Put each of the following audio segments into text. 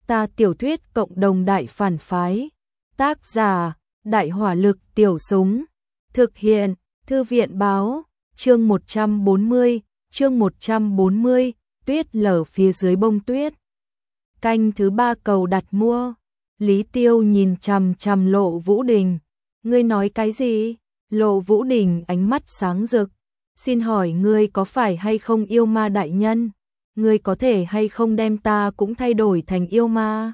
Ta tiểu thuyết cộng đồng đại phản phái. Tác giả, Đại hỏa lực tiểu súng. Thực hiện, Thư viện báo, chương 140, tuyết lở phía dưới bông tuyết. Canh thứ 3 cầu đặt mua. Lý Tiêu nhìn chằm chằm Lộ Vũ Đình. Ngươi nói cái gì? Lộ Vũ Đình ánh mắt sáng rực. Xin hỏi ngươi có phải hay không yêu ma đại nhân? Ngươi có thể hay không đem ta cũng thay đổi thành yêu ma?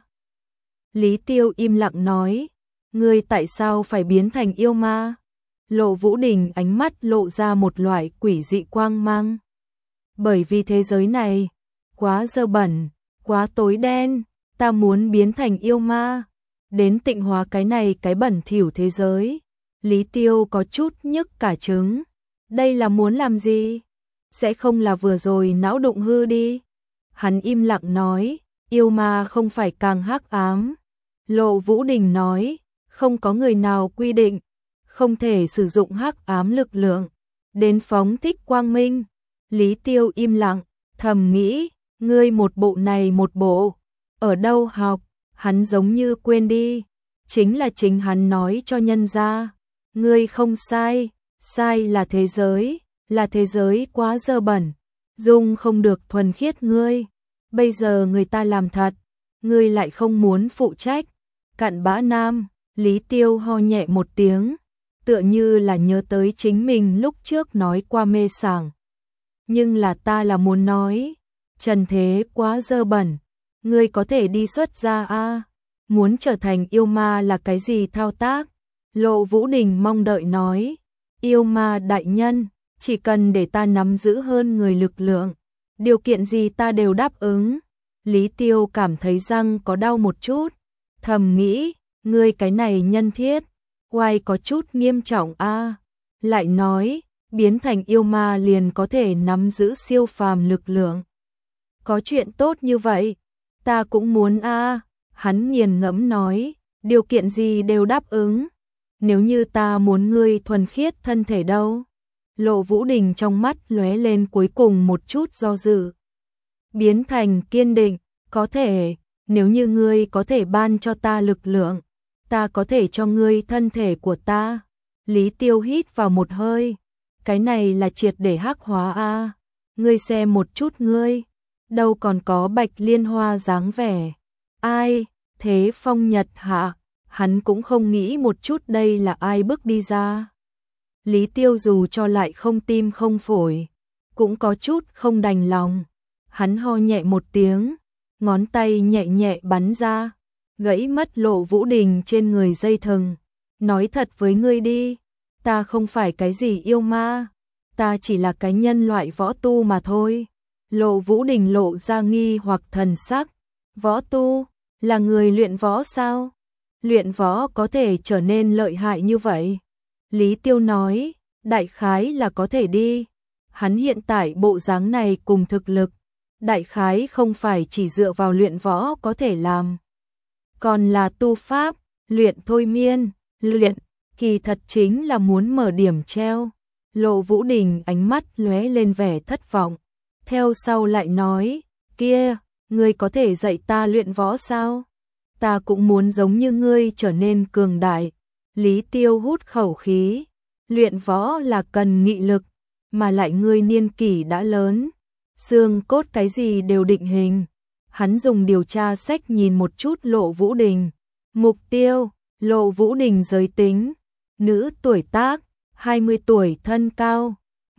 Lý Tiêu im lặng nói. Ngươi tại sao phải biến thành yêu ma? Lộ Vũ Đình ánh mắt lộ ra một loại quỷ dị quang mang. Bởi vì thế giới này quá dơ bẩn, quá tối đen, ta muốn biến thành yêu ma, đến tịnh hóa cái này cái bẩn thỉu thế giới. Lý Tiêu có chút nhức cả trứng. Đây là muốn làm gì? Sẽ không là vừa rồi não đụng hư đi? Hắn im lặng nói, yêu ma không phải càng hắc ám. Lộ Vũ Đình nói, không có người nào quy định không thể sử dụng hắc ám lực lượng đến phóng thích quang minh. Lý Tiêu im lặng, thầm nghĩ, ngươi một bộ này một bộ, ở đâu học? Hắn giống như quên đi, chính là chính hắn nói cho nhân ra. Ngươi không sai, sai là thế giới quá dơ bẩn, dung không được thuần khiết ngươi. Bây giờ người ta làm thật, ngươi lại không muốn phụ trách. Cặn bã nam. Lý Tiêu ho nhẹ một tiếng, tựa như là nhớ tới chính mình lúc trước nói qua mê sảng. Nhưng là ta là muốn nói, trần thế quá dơ bẩn, ngươi có thể đi xuất gia a? Muốn trở thành yêu ma là cái gì thao tác? Lộ Vũ Đình mong đợi nói, yêu ma đại nhân, chỉ cần để ta nắm giữ hơn người lực lượng, điều kiện gì ta đều đáp ứng. Lý Tiêu cảm thấy răng có đau một chút, thầm nghĩ, ngươi cái này nhân thiết, oai có chút nghiêm trọng a. Lại nói, biến thành yêu ma liền có thể nắm giữ siêu phàm lực lượng. Có chuyện tốt như vậy, ta cũng muốn a. Hắn nghiền ngẫm nói, điều kiện gì đều đáp ứng. Nếu như ta muốn ngươi thuần khiết thân thể đâu? Lộ Vũ Đình trong mắt lóe lên cuối cùng một chút do dự. Biến thành kiên định, có thể, nếu như ngươi có thể ban cho ta lực lượng, ta có thể cho ngươi thân thể của ta. Lý Tiêu hít vào một hơi, cái này là triệt để hắc hóa a. Ngươi xem một chút ngươi, đâu còn có Bạch Liên Hoa dáng vẻ. Ai, thế Phong Nhật hạ, hắn cũng không nghĩ một chút đây là ai bước đi ra. Lý Tiêu dù cho lại không tim không phổi, cũng có chút không đành lòng. Hắn ho nhẹ một tiếng, ngón tay nhẹ nhẹ bắn ra, gãy mất Lộ Vũ Đình trên người dây thừng. Nói thật với ngươi đi, ta không phải cái gì yêu ma, ta chỉ là cái nhân loại võ tu mà thôi. Lộ Vũ Đình lộ ra nghi hoặc thần sắc. Võ tu, là người luyện võ sao? Luyện võ có thể trở nên lợi hại như vậy? Lý Tiêu nói, đại khái là có thể đi. Hắn hiện tại bộ dáng này cùng thực lực, đại khái không phải chỉ dựa vào luyện võ có thể làm. Còn là tu pháp, luyện thôi miên, luyện, kỳ thật chính là muốn mở điểm treo. Lộ Vũ Đình ánh mắt lóe lên vẻ thất vọng. Theo sau lại nói, kia, ngươi có thể dạy ta luyện võ sao? Ta cũng muốn giống như ngươi trở nên cường đại. Lý Tiêu hút khẩu khí, luyện võ là cần nghị lực, mà lại ngươi niên kỷ đã lớn, xương cốt cái gì đều định hình. Hắn dùng điều tra sách nhìn một chút Lộ Vũ Đình. Mục tiêu, Lộ Vũ Đình giới tính, nữ tuổi tác, 20 tuổi thân cao,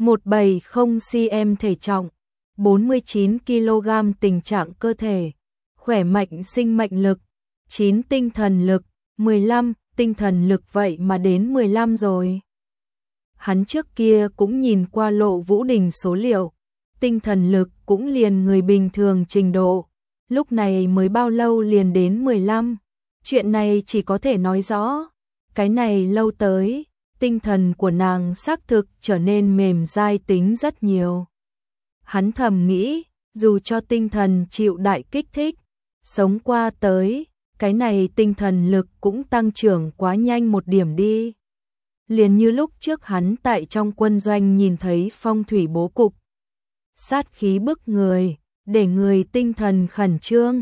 170cm thể trọng, 49 kg tình trạng cơ thể, khỏe mạnh sinh mệnh lực, 9 tinh thần lực, 15 tinh thần lực vậy mà đến 15 rồi. Hắn trước kia cũng nhìn qua Lộ Vũ Đình số liệu, tinh thần lực cũng liền người bình thường trình độ, lúc này mới bao lâu liền đến 15. Chuyện này chỉ có thể nói rõ, cái này lâu tới, tinh thần của nàng xác thực trở nên mềm dai tính rất nhiều. Hắn thầm nghĩ, dù cho tinh thần chịu đại kích thích, sống qua tới, cái này tinh thần lực cũng tăng trưởng quá nhanh một điểm đi. Liền như lúc trước hắn tại trong quân doanh nhìn thấy phong thủy bố cục, sát khí bức người, để người tinh thần khẩn trương.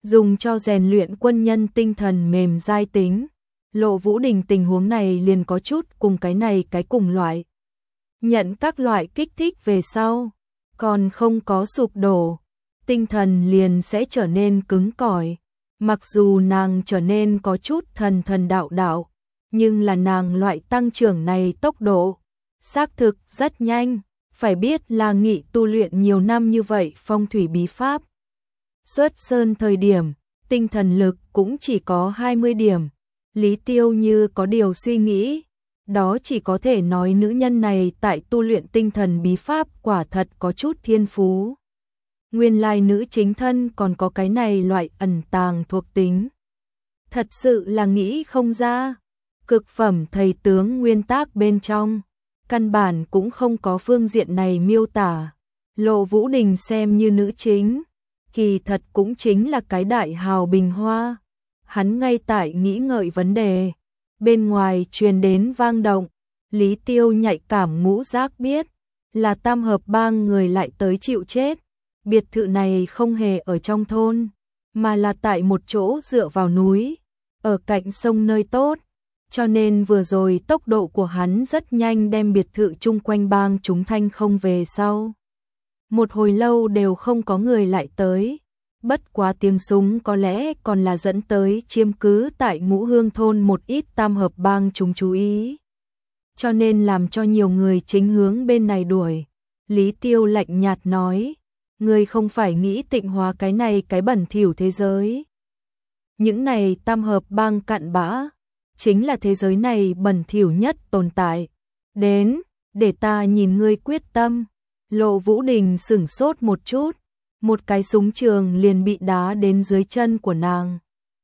dùng cho rèn luyện quân nhân tinh thần mềm dai tính. Lộ Vũ Đình tình huống này liền có chút cùng cái này cái cùng loại. Nhận các loại kích thích về sau, còn không có sụp đổ, tinh thần liền sẽ trở nên cứng cỏi. Mặc dù nàng trở nên có chút thần thần đạo đạo, nhưng là nàng loại tăng trưởng này tốc độ xác thực rất nhanh, phải biết là Nghị tu luyện nhiều năm như vậy phong thủy bí pháp. Xuất sơn thời điểm, tinh thần lực cũng chỉ có 20 điểm. Lý Tiêu như có điều suy nghĩ, đó chỉ có thể nói nữ nhân này tại tu luyện tinh thần bí pháp quả thật có chút thiên phú. Nguyên lai nữ chính thân còn có cái này loại ẩn tàng thuộc tính. Thật sự là nghĩ không ra, cực phẩm thầy tướng nguyên tác bên trong, căn bản cũng không có phương diện này miêu tả. Lộ Vũ Đình xem như nữ chính, kỳ thật cũng chính là cái đại hào bình hoa. Hắn ngay tại nghĩ ngợi vấn đề, bên ngoài truyền đến vang động, Lý Tiêu nhạy cảm ngũ giác biết, là Tam Hợp Bang người lại tới chịu chết. Biệt thự này không hề ở trong thôn, mà là tại một chỗ dựa vào núi, ở cạnh sông nơi tốt, cho nên vừa rồi tốc độ của hắn rất nhanh đem biệt thự chung quanh bang chúng thanh không về sau. Một hồi lâu đều không có người lại tới. Bất quá tiếng súng có lẽ còn là dẫn tới chiếm cứ tại Ngũ Hương thôn một ít Tam Hợp Bang chúng chú ý, cho nên làm cho nhiều người chính hướng bên này đuổi. Lý Tiêu lạnh nhạt nói, người không phải nghĩ tịnh hóa cái này cái bẩn thỉu thế giới. Những này Tam Hợp Bang cặn bã, chính là thế giới này bẩn thỉu nhất tồn tại. Đến, để ta nhìn ngươi quyết tâm. Lộ Vũ Đình sửng sốt một chút, một cái súng trường liền bị đá đến dưới chân của nàng.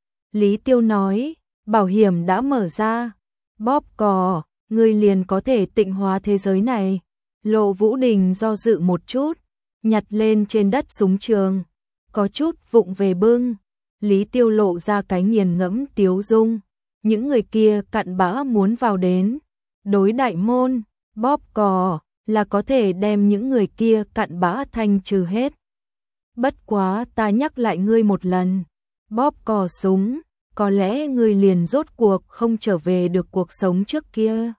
Lý Tiêu nói, bảo hiểm đã mở ra, bóp cò, ngươi liền có thể tịnh hóa thế giới này. Lộ Vũ Đình do dự một chút, nhặt lên trên đất súng trường, có chút vụng về bưng. Lý Tiêu lộ ra cái nghiền ngẫm tiếu dung, những người kia cặn bã muốn vào đến, đối đại môn, bóp cò, là có thể đem những người kia cặn bã thanh trừ hết. Bất quá ta nhắc lại ngươi một lần, bóp cò súng, có lẽ ngươi liền rốt cuộc không trở về được cuộc sống trước kia.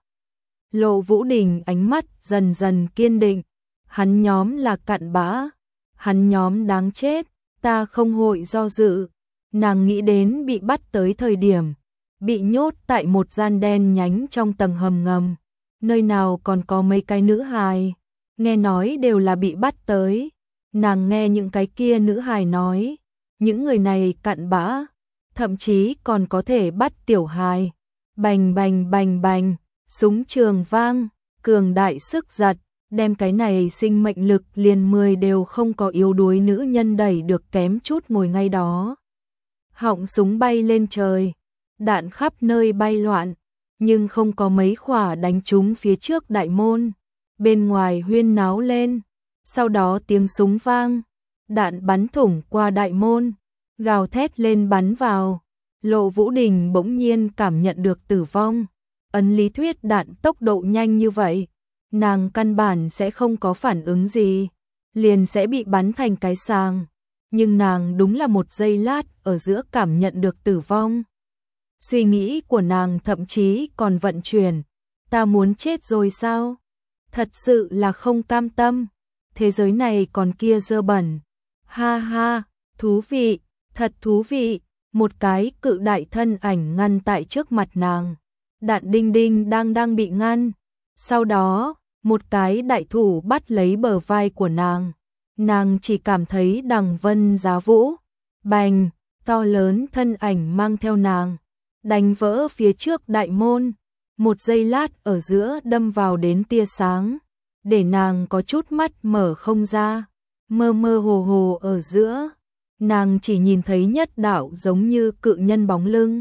Lộ Vũ Đình ánh mắt dần dần kiên định, hắn nhóm là cặn bã, hắn nhóm đáng chết, ta không hội do dự. Nàng nghĩ đến bị bắt tới thời điểm, bị nhốt tại một gian đen nhánh trong tầng hầm ngầm, nơi nào còn có mấy cái nữ hài, nghe nói đều là bị bắt tới. Nàng nghe những cái kia nữ hài nói, những người này cặn bã, thậm chí còn có thể bắt tiểu hài. Bành bành bành bành, súng trường vang, cường đại sức giật, đem cái này sinh mệnh lực liền 10 đều không có yếu đuối nữ nhân đẩy được kém chút ngồi ngay đó. Họng súng bay lên trời, đạn khắp nơi bay loạn, nhưng không có mấy khỏa đánh trúng phía trước đại môn. Bên ngoài huyên náo lên, sau đó tiếng súng vang, đạn bắn thủng qua đại môn, gào thét lên bắn vào. Lộ Vũ Đình bỗng nhiên cảm nhận được tử vong. Ấn lý thuyết đạn tốc độ nhanh như vậy, nàng căn bản sẽ không có phản ứng gì, liền sẽ bị bắn thành cái sàng. Nhưng nàng đúng là một giây lát ở giữa cảm nhận được tử vong. Suy nghĩ của nàng thậm chí còn vận chuyển, ta muốn chết rồi sao? Thật sự là không cam tâm, thế giới này còn kia dơ bẩn. Ha ha, thú vị, thật thú vị. Một cái cự đại thân ảnh ngăn tại trước mặt nàng, đạn đinh đinh đang bị ngăn. Sau đó, một cái đại thủ bắt lấy bờ vai của nàng chỉ cảm thấy đằng vân giá vũ, bành, to lớn thân ảnh mang theo nàng, đánh vỡ phía trước đại môn, một giây lát ở giữa đâm vào đến tia sáng, để nàng có chút mắt mở không ra, mơ mơ hồ hồ ở giữa, nàng chỉ nhìn thấy nhất đạo giống như cự nhân bóng lưng,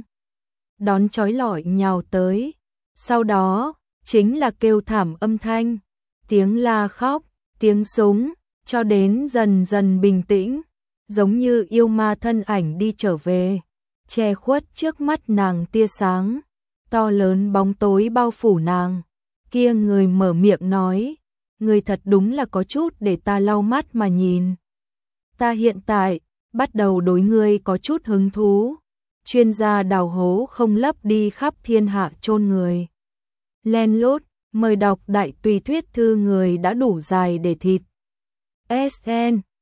đón chói lọi nhào tới, sau đó, chính là kêu thảm âm thanh, tiếng la khóc, tiếng súng, cho đến dần dần bình tĩnh, giống như yêu ma thân ảnh đi trở về, che khuất trước mắt nàng tia sáng, to lớn bóng tối bao phủ nàng. Kia người mở miệng nói, người thật đúng là có chút để ta lau mắt mà nhìn. Ta hiện tại, bắt đầu đối ngươi có chút hứng thú. Chuyên gia đào hố không lấp đi khắp thiên hạ chôn người. Len lút, mời đọc đại tùy thuyết thư người đã đủ dài để thịt. SN